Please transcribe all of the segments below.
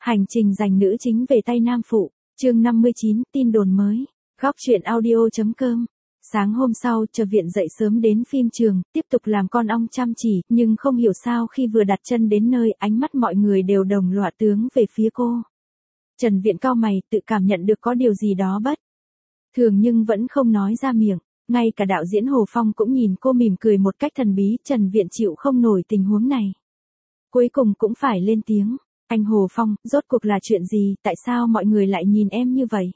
Hành trình giành nữ chính về tay nam phụ, chương 59, tin đồn mới. Góc truyện audio.com. Sáng hôm sau, Trờ Viện dậy sớm đến phim trường, tiếp tục làm con ong chăm chỉ, nhưng không hiểu sao khi vừa đặt chân đến nơi, ánh mắt mọi người đều đồng loạt hướng về phía cô. Trần Viện cau mày, tự cảm nhận được có điều gì đó bất thường nhưng vẫn không nói ra miệng. Ngay cả đạo diễn Hồ Phong cũng nhìn cô mỉm cười một cách thần bí, Trần Viện chịu không nổi tình huống này. Cuối cùng cũng phải lên tiếng. Anh Hồ Phong, rốt cuộc là chuyện gì, tại sao mọi người lại nhìn em như vậy?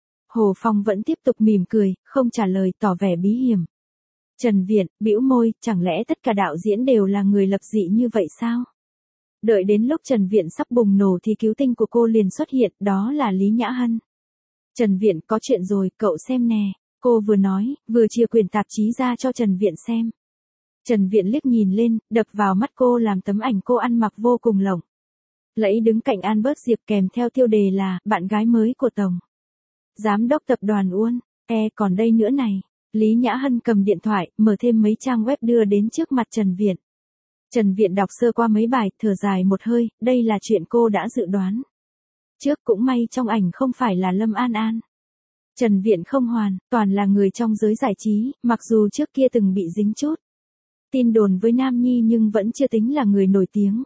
Hồ Phong vẫn tiếp tục mỉm cười, không trả lời, tỏ vẻ bí hiểm. Trần Viện, bĩu môi, chẳng lẽ tất cả đạo diễn đều là người lập dị như vậy sao? Đợi đến lúc Trần Viện sắp bùng nổ thì cứu tinh của cô liền xuất hiện, đó là Lý Nhã Hân. Trần Viện, có chuyện rồi, cậu xem nè. Cô vừa nói, vừa chia quyển tạp chí ra cho Trần Viện xem. Trần Viện liếc nhìn lên, đập vào mắt cô làm tấm ảnh cô ăn mặc vô cùng lộng lẫy đứng cạnh Albert Diệp kèm theo tiêu đề là bạn gái mới của Tổng Giám đốc tập đoàn Uôn. Còn đây nữa này. Lý Nhã Hân cầm điện thoại, mở thêm mấy trang web đưa đến trước mặt Trần Viện. Trần Viện đọc sơ qua mấy bài, thở dài một hơi, đây là chuyện cô đã dự đoán. Trước cũng may trong ảnh không phải là Lâm An An. Trần Viện không hoàn, toàn là người trong giới giải trí, mặc dù trước kia từng bị dính chút tin đồn với Nam Nhi nhưng vẫn chưa tính là người nổi tiếng.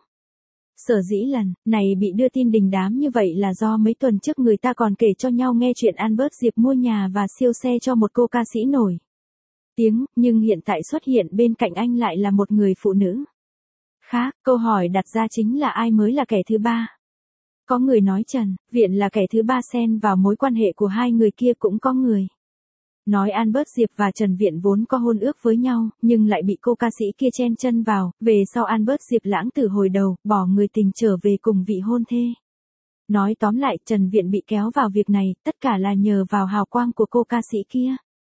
Sở dĩ lần này bị đưa tin đình đám như vậy là do mấy tuần trước người ta còn kể cho nhau nghe chuyện Albert Diệp mua nhà và siêu xe cho một cô ca sĩ nổi tiếng, nhưng hiện tại xuất hiện bên cạnh anh lại là một người phụ nữ khác. Câu hỏi đặt ra chính là ai mới là kẻ thứ ba? Có người nói Trần Viện là kẻ thứ ba xen vào mối quan hệ của hai người kia, cũng có người nói Albert Diệp và Trần Viện vốn có hôn ước với nhau, nhưng lại bị cô ca sĩ kia chen chân vào, về sau Albert Diệp lãng tử hồi đầu, bỏ người tình trở về cùng vị hôn thê. Nói tóm lại, Trần Viện bị kéo vào việc này, tất cả là nhờ vào hào quang của cô ca sĩ kia.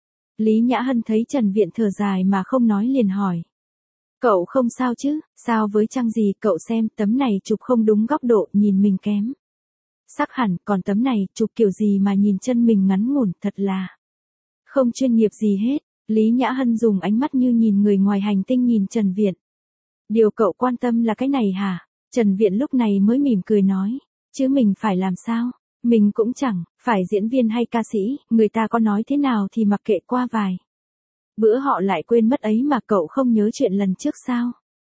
Lý Nhã Hân thấy Trần Viện thở dài mà không nói liền hỏi. Cậu không sao chứ, sao với trang gì, cậu xem, tấm này chụp không đúng góc độ, nhìn mình kém sắc hẳn, còn tấm này, chụp kiểu gì mà nhìn chân mình ngắn ngủn, thật là không chuyên nghiệp gì hết. Lý Nhã Hân dùng ánh mắt như nhìn người ngoài hành tinh nhìn Trần Viện. Điều cậu quan tâm là cái này hả? Trần Viện lúc này mới mỉm cười nói. Chứ mình phải làm sao? Mình cũng chẳng phải diễn viên hay ca sĩ, người ta có nói thế nào thì mặc kệ, qua vài bữa họ lại quên mất ấy mà, cậu không nhớ chuyện lần trước sao?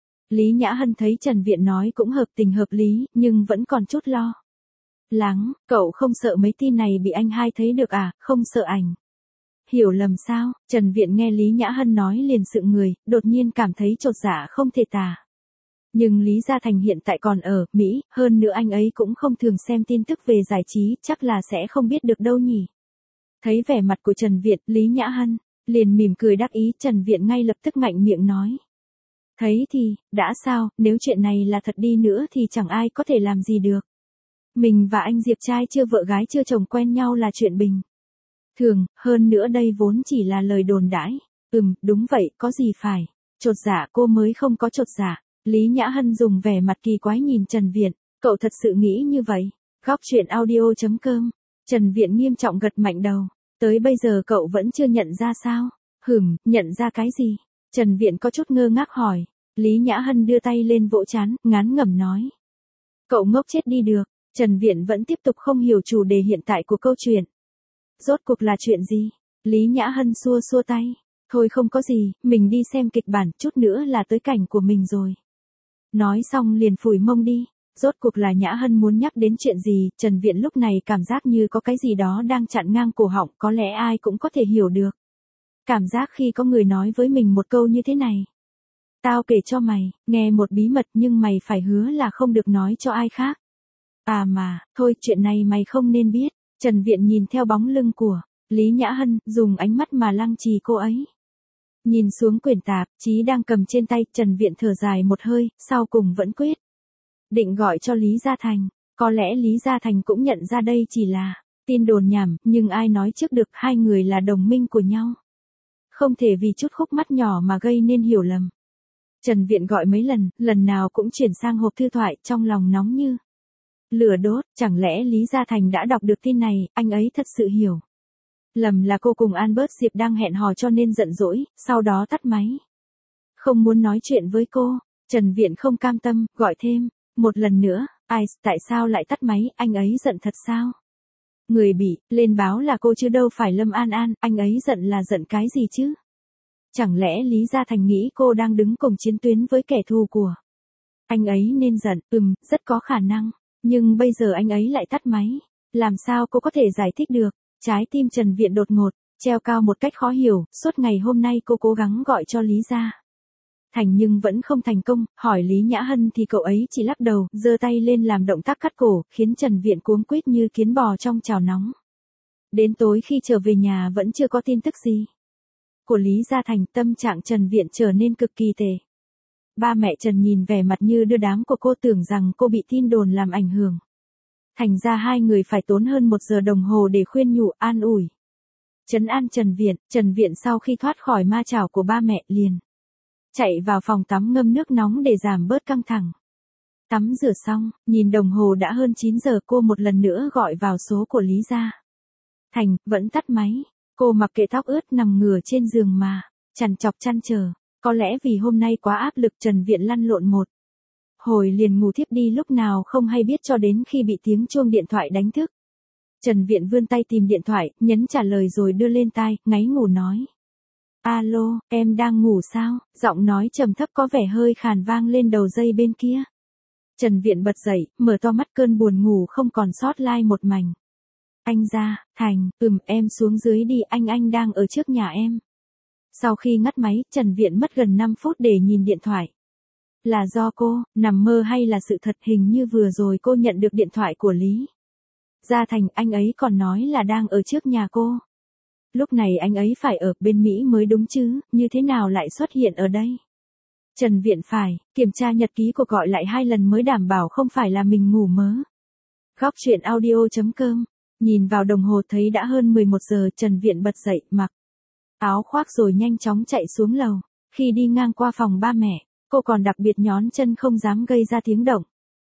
Lý Nhã Hân thấy Trần Viện nói cũng hợp tình hợp lý, nhưng vẫn còn chút lo lắng. Cậu không sợ mấy tin này bị anh hai thấy được à? Không sợ ảnh hiểu lầm sao? Trần Viện nghe Lý Nhã Hân nói liền sững người, đột nhiên cảm thấy chột dạ không thể tả. Nhưng Lý Gia Thành hiện tại còn ở Mỹ, hơn nữa anh ấy cũng không thường xem tin tức về giải trí, chắc là sẽ không biết được đâu nhỉ. Thấy vẻ mặt của Trần Viện, Lý Nhã Hân liền mỉm cười đắc ý. Trần Viện ngay lập tức mạnh miệng nói. Thấy thì, đã sao, nếu chuyện này là thật đi nữa thì chẳng ai có thể làm gì được. Mình và anh Diệp trai chưa vợ gái chưa chồng quen nhau là chuyện bình thường, hơn nữa đây vốn chỉ là lời đồn đãi. Đúng vậy, có gì phải chột dạ, cô mới không có chột dạ. Lý Nhã Hân dùng vẻ mặt kỳ quái nhìn Trần Viện. Cậu thật sự nghĩ như vậy? Góc truyện audio.com. Trần Viện nghiêm trọng gật mạnh đầu. Tới bây giờ cậu vẫn chưa nhận ra sao? Nhận ra cái gì? Trần Viện có chút ngơ ngác hỏi. Lý Nhã Hân đưa tay lên vỗ trán, ngán ngẩm nói. Cậu ngốc chết đi được. Trần Viện vẫn tiếp tục không hiểu chủ đề hiện tại của câu chuyện. Rốt cuộc là chuyện gì? Lý Nhã Hân xua xua tay. Thôi không có gì, mình đi xem kịch bản, chút nữa là tới cảnh của mình rồi. Nói xong liền phủi mông đi. Rốt cuộc là Nhã Hân muốn nhắc đến chuyện gì? Trần Viện lúc này cảm giác như có cái gì đó đang chặn ngang cổ họng, có lẽ ai cũng có thể hiểu được. Cảm giác khi có người nói với mình một câu như thế này. Tao kể cho mày, nghe một bí mật nhưng mày phải hứa là không được nói cho ai khác. À mà, thôi chuyện này mày không nên biết. Trần Viện nhìn theo bóng lưng của Lý Nhã Hân, dùng ánh mắt mà lăng trì cô ấy. Nhìn xuống quyển tạp chí đang cầm trên tay, Trần Viện thở dài một hơi, sau cùng vẫn quyết định gọi cho Lý Gia Thành. Có lẽ Lý Gia Thành cũng nhận ra đây chỉ là tin đồn nhảm, nhưng ai nói trước được hai người là đồng minh của nhau. Không thể vì chút khúc mắc nhỏ mà gây nên hiểu lầm. Trần Viện gọi mấy lần nào cũng chuyển sang hộp thư thoại, trong lòng nóng như lửa đốt. Chẳng lẽ Lý Gia Thành đã đọc được tin này, anh ấy thật sự hiểu lầm là cô cùng Albert Diệp đang hẹn hò cho nên giận dỗi, sau đó tắt máy. Không muốn nói chuyện với cô. Trần Viện không cam tâm, gọi thêm một lần nữa, Ai, tại sao lại tắt máy, anh ấy giận thật sao? Người bị, lên báo là cô chứ đâu phải Lâm An An, anh ấy giận là giận cái gì chứ? Chẳng lẽ Lý Gia Thành nghĩ cô đang đứng cùng chiến tuyến với kẻ thù của anh ấy nên giận, rất có khả năng. Nhưng bây giờ anh ấy lại tắt máy. Làm sao cô có thể giải thích được? Trái tim Trần Viện đột ngột, treo cao một cách khó hiểu, suốt ngày hôm nay cô cố gắng gọi cho Lý Gia Thành nhưng vẫn không thành công, hỏi Lý Nhã Hân thì cậu ấy chỉ lắc đầu, giơ tay lên làm động tác cắt cổ, khiến Trần Viện cuống quýt như kiến bò trong chảo nóng. Đến tối khi trở về nhà vẫn chưa có tin tức gì của Lý Gia Thành, tâm trạng Trần Viện trở nên cực kỳ tệ. Ba mẹ Trần nhìn vẻ mặt như đưa đám của cô, tưởng rằng cô bị tin đồn làm ảnh hưởng. Thành ra hai người phải tốn hơn 1 giờ đồng hồ để khuyên nhủ, an ủi, trấn an Trần Viện sau khi thoát khỏi ma chảo của ba mẹ liền chạy vào phòng tắm ngâm nước nóng để giảm bớt căng thẳng. Tắm rửa xong, nhìn đồng hồ đã hơn 9 giờ, cô một lần nữa gọi vào số của Lý Gia Thành, vẫn tắt máy. Cô mặc kệ tóc ướt nằm ngửa trên giường mà trằn trọc chăn trở. Có lẽ vì hôm nay quá áp lực, Trần Viện lăn lộn một hồi liền ngủ thiếp đi lúc nào không hay biết, cho đến khi bị tiếng chuông điện thoại đánh thức. Trần Viện vươn tay tìm điện thoại, nhấn trả lời rồi đưa lên tai, ngáy ngủ nói. Alo, em đang ngủ sao? Giọng nói trầm thấp có vẻ hơi khàn vang lên đầu dây bên kia. Trần Viện bật dậy, mở to mắt, cơn buồn ngủ không còn sót lai một mảnh. Anh Gia Thành, em xuống dưới đi, anh đang ở trước nhà em. Sau khi ngắt máy, Trần Viện mất gần 5 phút để nhìn điện thoại. Là do cô nằm mơ hay là sự thật? Hình như vừa rồi cô nhận được điện thoại của Lý Gia Thành, anh ấy còn nói là đang ở trước nhà cô. Lúc này anh ấy phải ở bên Mỹ mới đúng chứ, như thế nào lại xuất hiện ở đây? Trần Viện phải kiểm tra nhật ký cuộc gọi lại 2 lần mới đảm bảo không phải là mình ngủ mớ. Góc truyện audio.com. Nhìn vào đồng hồ thấy đã hơn 11 giờ, Trần Viện bật dậy, mặc áo khoác rồi nhanh chóng chạy xuống lầu. Khi đi ngang qua phòng ba mẹ, cô còn đặc biệt nhón chân không dám gây ra tiếng động.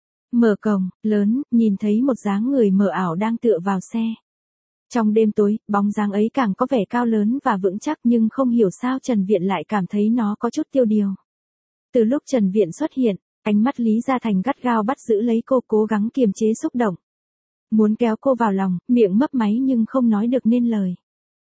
Mở cổng lớn, nhìn thấy một dáng người mờ ảo đang tựa vào xe. Trong đêm tối, bóng dáng ấy càng có vẻ cao lớn và vững chắc, nhưng không hiểu sao Trần Viện lại cảm thấy nó có chút tiêu điều. Từ lúc Trần Viện xuất hiện, ánh mắt Lý Gia Thành gắt gao bắt giữ lấy cô, cố gắng kiềm chế xúc động. Muốn kéo cô vào lòng, miệng mấp máy nhưng không nói được nên lời.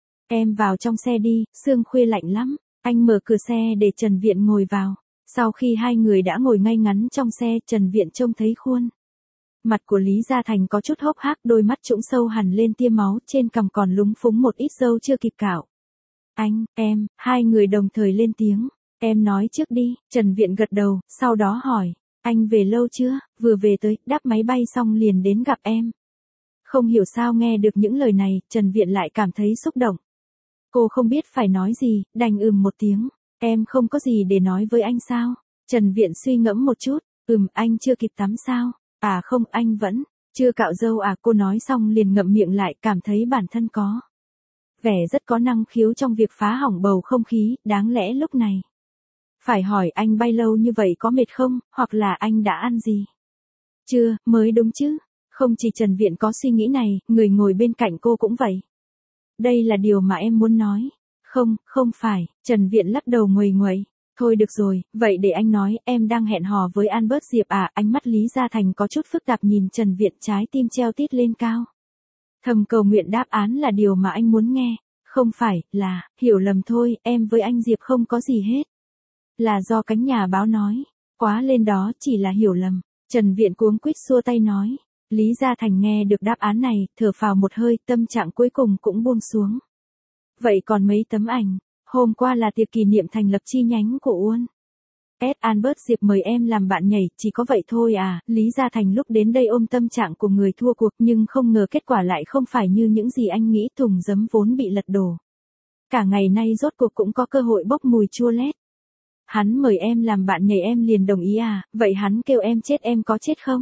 Em vào trong xe đi, sương khuya lạnh lắm. Anh mở cửa xe để Trần Viện ngồi vào. Sau khi hai người đã ngồi ngay ngắn trong xe, Trần Viện trông thấy khuôn mặt của Lý Gia Thành có chút hốc hác, đôi mắt trũng sâu hẳn lên tia máu, trên cằm còn lúng phúng một ít râu chưa kịp cạo. Anh, em, hai người đồng thời lên tiếng. Em nói trước đi. Trần Viện gật đầu, sau đó hỏi, anh về lâu chưa? Vừa về tới, đáp máy bay xong liền đến gặp em. Không hiểu sao nghe được những lời này, Trần Viện lại cảm thấy xúc động. Cô không biết phải nói gì, đành một tiếng. Em không có gì để nói với anh sao? Trần Viện suy ngẫm một chút. Anh chưa kịp tắm sao? À không, anh vẫn chưa cạo râu à? Cô nói xong liền ngậm miệng lại, cảm thấy bản thân có vẻ rất có năng khiếu trong việc phá hỏng bầu không khí. Đáng lẽ lúc này phải hỏi anh bay lâu như vậy có mệt không, hoặc là anh đã ăn gì chưa, mới đúng chứ. Không chỉ Trần Viện có suy nghĩ này, người ngồi bên cạnh cô cũng vậy. Đây là điều mà em muốn nói. Không phải. Trần Viện lắc đầu nguầy nguậy. Thôi được rồi, vậy để anh nói, em đang hẹn hò với Albert Diệp à? Ánh mắt Lý Gia Thành có chút phức tạp nhìn Trần Viện, trái tim treo tít lên cao. Thầm cầu nguyện đáp án là điều mà anh muốn nghe. Không phải, là, hiểu lầm thôi, em với anh Diệp không có gì hết. Là do cánh nhà báo nói. Quá lên đó, chỉ là hiểu lầm. Trần Viện cuống quýt xua tay nói. Lý Gia Thành nghe được đáp án này, thở phào một hơi, tâm trạng cuối cùng cũng buông xuống. Vậy còn mấy tấm ảnh? Hôm qua là tiệc kỷ niệm thành lập chi nhánh của Uôn Albert Diệp mời em làm bạn nhảy, chỉ có vậy thôi à? Lý Gia Thành lúc đến đây ôm tâm trạng của người thua cuộc, nhưng không ngờ kết quả lại không phải như những gì anh nghĩ. Thùng giấm vốn bị lật đổ. Cả ngày nay rốt cuộc cũng có cơ hội bốc mùi chua lét. Hắn mời em làm bạn nhảy em liền đồng ý à? Vậy hắn kêu em chết em có chết không?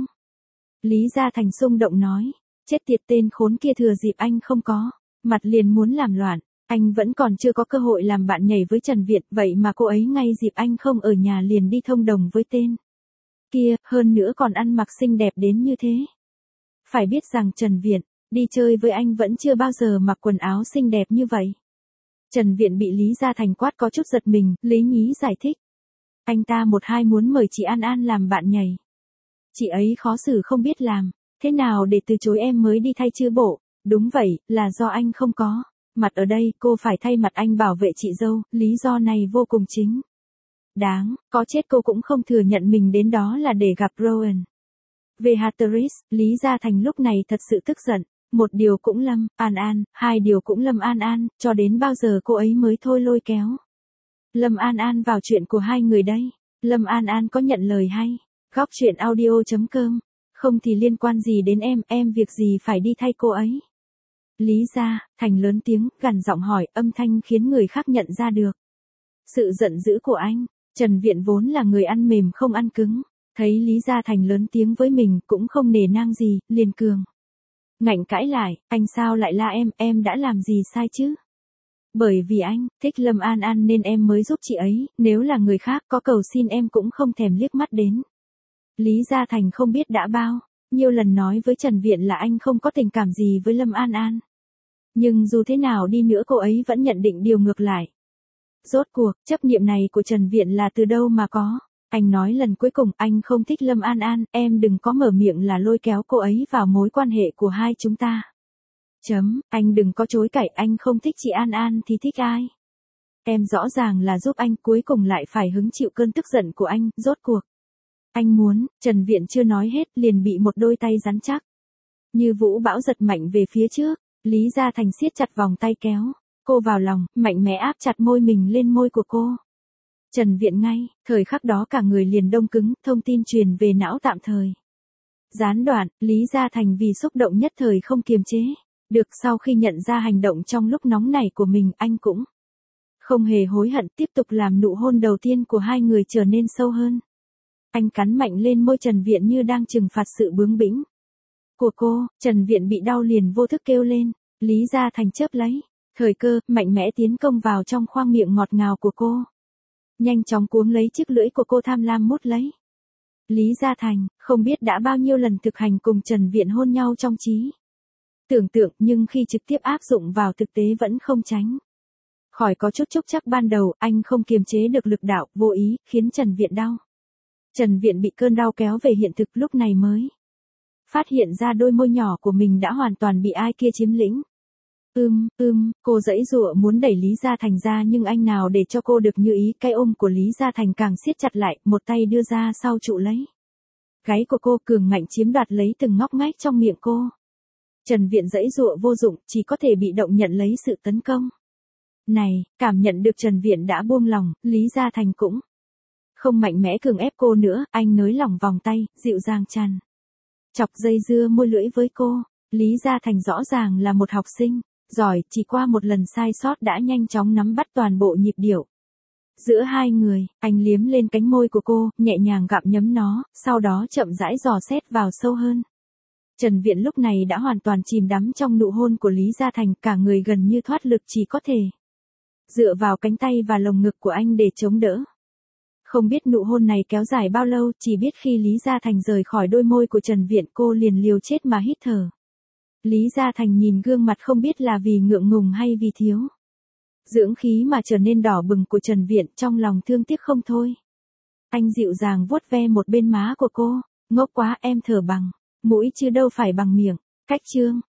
Lý Gia Thành xung động nói. Chết tiệt, tên khốn kia thừa dịp anh không có mặt liền muốn làm loạn. Anh vẫn còn chưa có cơ hội làm bạn nhảy với Trần Viện, vậy mà cô ấy ngay dịp anh không ở nhà liền đi thông đồng với tên kia, hơn nữa còn ăn mặc xinh đẹp đến như thế. Phải biết rằng Trần Viện đi chơi với anh vẫn chưa bao giờ mặc quần áo xinh đẹp như vậy. Trần Viện bị Lý Gia Thành quát có chút giật mình, Lý Nhí giải thích. Anh ta một hai muốn mời chị An An làm bạn nhảy. Chị ấy khó xử không biết làm thế nào để từ chối em mới đi thay chứ bộ. Đúng vậy, là do anh không có mặt ở đây, cô phải thay mặt anh bảo vệ chị dâu, lý do này vô cùng chính đáng, có chết cô cũng không thừa nhận mình đến đó là để gặp Rowan. Về Hatteris, Lý Gia Thành lúc này thật sự tức giận. Một điều cũng Lâm An An, hai điều cũng Lâm An An, cho đến bao giờ cô ấy mới thôi lôi kéo Lâm An An vào chuyện của hai người đây. Lâm An An có nhận lời hay? Góc chuyện audio.com. Không thì liên quan gì đến em việc gì phải đi thay cô ấy? Lý Gia Thành lớn tiếng, gằn giọng hỏi, âm thanh khiến người khác nhận ra được sự giận dữ của anh. Trần Viện vốn là người ăn mềm không ăn cứng, thấy Lý Gia Thành lớn tiếng với mình cũng không nề nang gì, liền cường ngạnh cãi lại, anh sao lại la em đã làm gì sai chứ? Bởi vì anh thích Lâm An An nên em mới giúp chị ấy, nếu là người khác có cầu xin em cũng không thèm liếc mắt đến. Lý Gia Thành không biết đã bao nhiêu lần nói với Trần Viện là anh không có tình cảm gì với Lâm An An. Nhưng dù thế nào đi nữa cô ấy vẫn nhận định điều ngược lại. Rốt cuộc, chấp niệm này của Trần Viện là từ đâu mà có? Anh nói lần cuối cùng anh không thích Lâm An An, em đừng có mở miệng là lôi kéo cô ấy vào mối quan hệ của hai chúng ta. Anh đừng có chối cãi, anh không thích chị An An thì thích ai? Em rõ ràng là giúp anh, cuối cùng lại phải hứng chịu cơn tức giận của anh, rốt cuộc. Anh muốn, Trần Viện chưa nói hết liền bị một đôi tay rắn chắc như vũ bão giật mạnh về phía trước. Lý Gia Thành siết chặt vòng tay kéo cô vào lòng, mạnh mẽ áp chặt môi mình lên môi của cô. Trần Viện ngay, thời khắc đó cả người liền đông cứng, thông tin truyền về não tạm thời gián đoạn, Lý Gia Thành vì xúc động nhất thời không kiềm chế được, sau khi nhận ra hành động trong lúc nóng nảy của mình, anh cũng không hề hối hận, tiếp tục làm nụ hôn đầu tiên của hai người trở nên sâu hơn. Anh cắn mạnh lên môi Trần Viện như đang trừng phạt sự bướng bỉnh của cô. Trần Viện bị đau liền vô thức kêu lên. Lý Gia Thành chớp lấy thời cơ, mạnh mẽ tiến công vào trong khoang miệng ngọt ngào của cô. Nhanh chóng cuống lấy chiếc lưỡi của cô, tham lam mút lấy. Lý Gia Thành, không biết đã bao nhiêu lần thực hành cùng Trần Viện hôn nhau trong trí tưởng tượng, nhưng khi trực tiếp áp dụng vào thực tế vẫn không tránh khỏi có chút chúc chắc ban đầu, anh không kiềm chế được lực đạo, vô ý, khiến Trần Viện đau. Trần Viện bị cơn đau kéo về hiện thực, lúc này mới phát hiện ra đôi môi nhỏ của mình đã hoàn toàn bị ai kia chiếm lĩnh. Cô giãy giụa muốn đẩy Lý Gia Thành ra nhưng anh nào để cho cô được như ý, cái ôm của Lý Gia Thành càng siết chặt lại, một tay đưa ra sau trụ lấy gáy của cô, cường ngạnh chiếm đoạt lấy từng ngóc ngách trong miệng cô. Trần Viện giãy giụa vô dụng, chỉ có thể bị động nhận lấy sự tấn công này. Cảm nhận được Trần Viện đã buông lòng, Lý Gia Thành cũng không mạnh mẽ cường ép cô nữa, anh nới lỏng vòng tay, dịu dàng chằn chọc dây dưa môi lưỡi với cô. Lý Gia Thành rõ ràng là một học sinh giỏi, chỉ qua một lần sai sót đã nhanh chóng nắm bắt toàn bộ nhịp điệu giữa hai người. Anh liếm lên cánh môi của cô, nhẹ nhàng gặm nhấm nó, sau đó chậm rãi dò xét vào sâu hơn. Trần Viện lúc này đã hoàn toàn chìm đắm trong nụ hôn của Lý Gia Thành, cả người gần như thoát lực, chỉ có thể dựa vào cánh tay và lồng ngực của anh để chống đỡ. Không biết nụ hôn này kéo dài bao lâu, chỉ biết khi Lý Gia Thành rời khỏi đôi môi của Trần Viện, cô liền liều chết mà hít thở. Lý Gia Thành nhìn gương mặt không biết là vì ngượng ngùng hay vì thiếu dưỡng khí mà trở nên đỏ bừng của Trần Viện, trong lòng thương tiếc không thôi. Anh dịu dàng vuốt ve một bên má của cô. Ngốc quá, em thở bằng mũi chứ đâu phải bằng miệng. Cách chương